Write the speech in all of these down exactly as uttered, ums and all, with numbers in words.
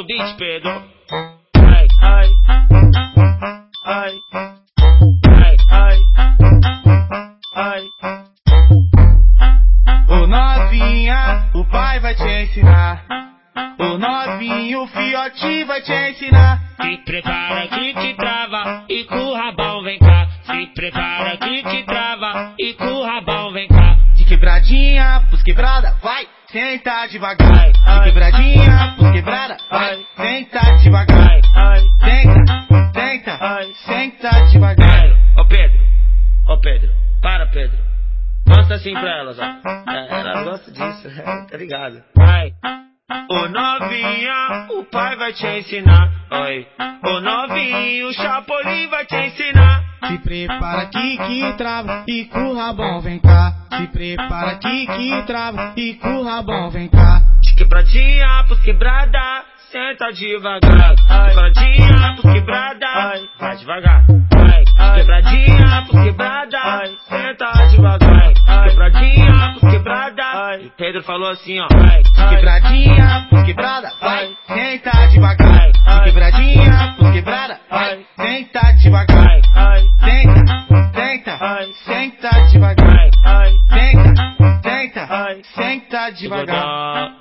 Solta o beat, Pedro. Ai, ai, ai, ai, ai, ai. Ô novinha, o pai vai te ensinar. Ô novinho, o fiote vai te ensinar. Se prepara que te trava e com o rabão vem cá. Se prepara que te trava e com o rabão vem cá. De quebradinha pros quebrada, vai, senta devagar. De quebradinha pros quebrada, vai, senta devagar. Senta, senta, senta devagar. Ô Pedro, ô Pedro, para Pedro. Mostra assim pra elas, ó. É, elas gostam disso, tá ligado? Vai. Ô novinha, o pai vai te ensinar. Oi. Ô novinho, o Chapolin vai te ensinar. Se prepara aqui que trava e com o rabão vem cá. Se prepara aqui que trava e com o rabão vem cá. De quebradinha pros quebrada, senta devagar. De quebradinha pros quebrada, vai devagar. De quebradinha pros quebrada, senta devagar. De quebradinha pros quebrada. E Pedro falou assim, ó. De quebradinha pros quebrada, vai, senta devagar. De quebradinha pros quebrada, vai, senta devagar. Senta, senta, senta devagar. Senta, senta, senta devagar.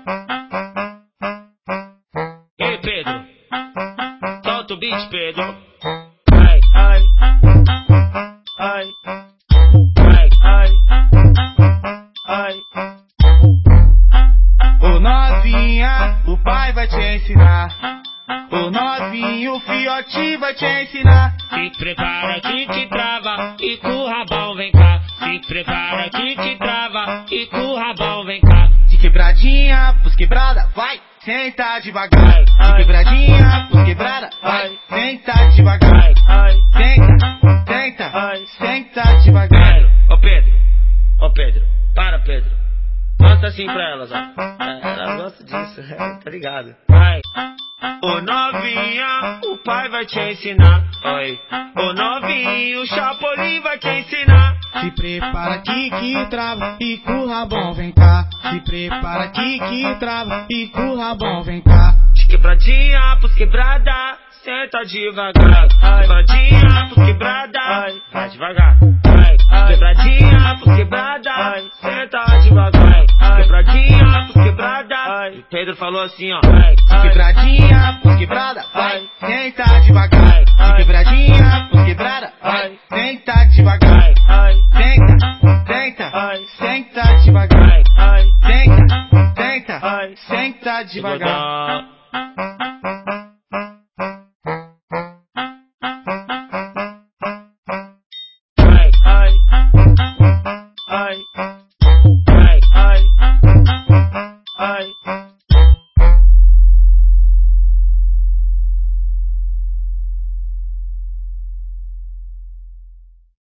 Ei Pedro, solta o beat, Pedro. Ai, ai, ai, ai, ai, ai. Ô novinha, o pai vai te ensinar. Ô novinho, o fiote vai te ensinar. Se prepara que te trava e com o rabão vem cá. Se prepara que te trava e com o rabão vem cá. De quebradinha pros quebrada, vai, senta devagar. De quebradinha pros quebrada, vai, senta devagar. Senta, senta, senta devagar. Ô Pedro, ô Pedro, para Pedro. Mostra assim pra elas, ó. É, elas gostam disso, tá ligado? Vai. Ô novinha, o pai vai te ensinar. Oi. Ô novinho, o Chapolin vai te ensinar. Se prepara aqui que trava e com o rabão vem cá. Se prepara aqui que trava e com o rabão vem cá. De quebradinha pros quebrada, senta devagar. De quebradinha pros quebrada, vai devagar. De quebradinha pros quebrada, senta devagar. De quebradinha pros quebrada. E Pedro falou assim, ó. De quebradinha pros quebrada, vai, senta devagar. De quebradinha pros quebrada, vai, senta devagar. Senta, senta, senta devagar. Senta, senta, senta devagar.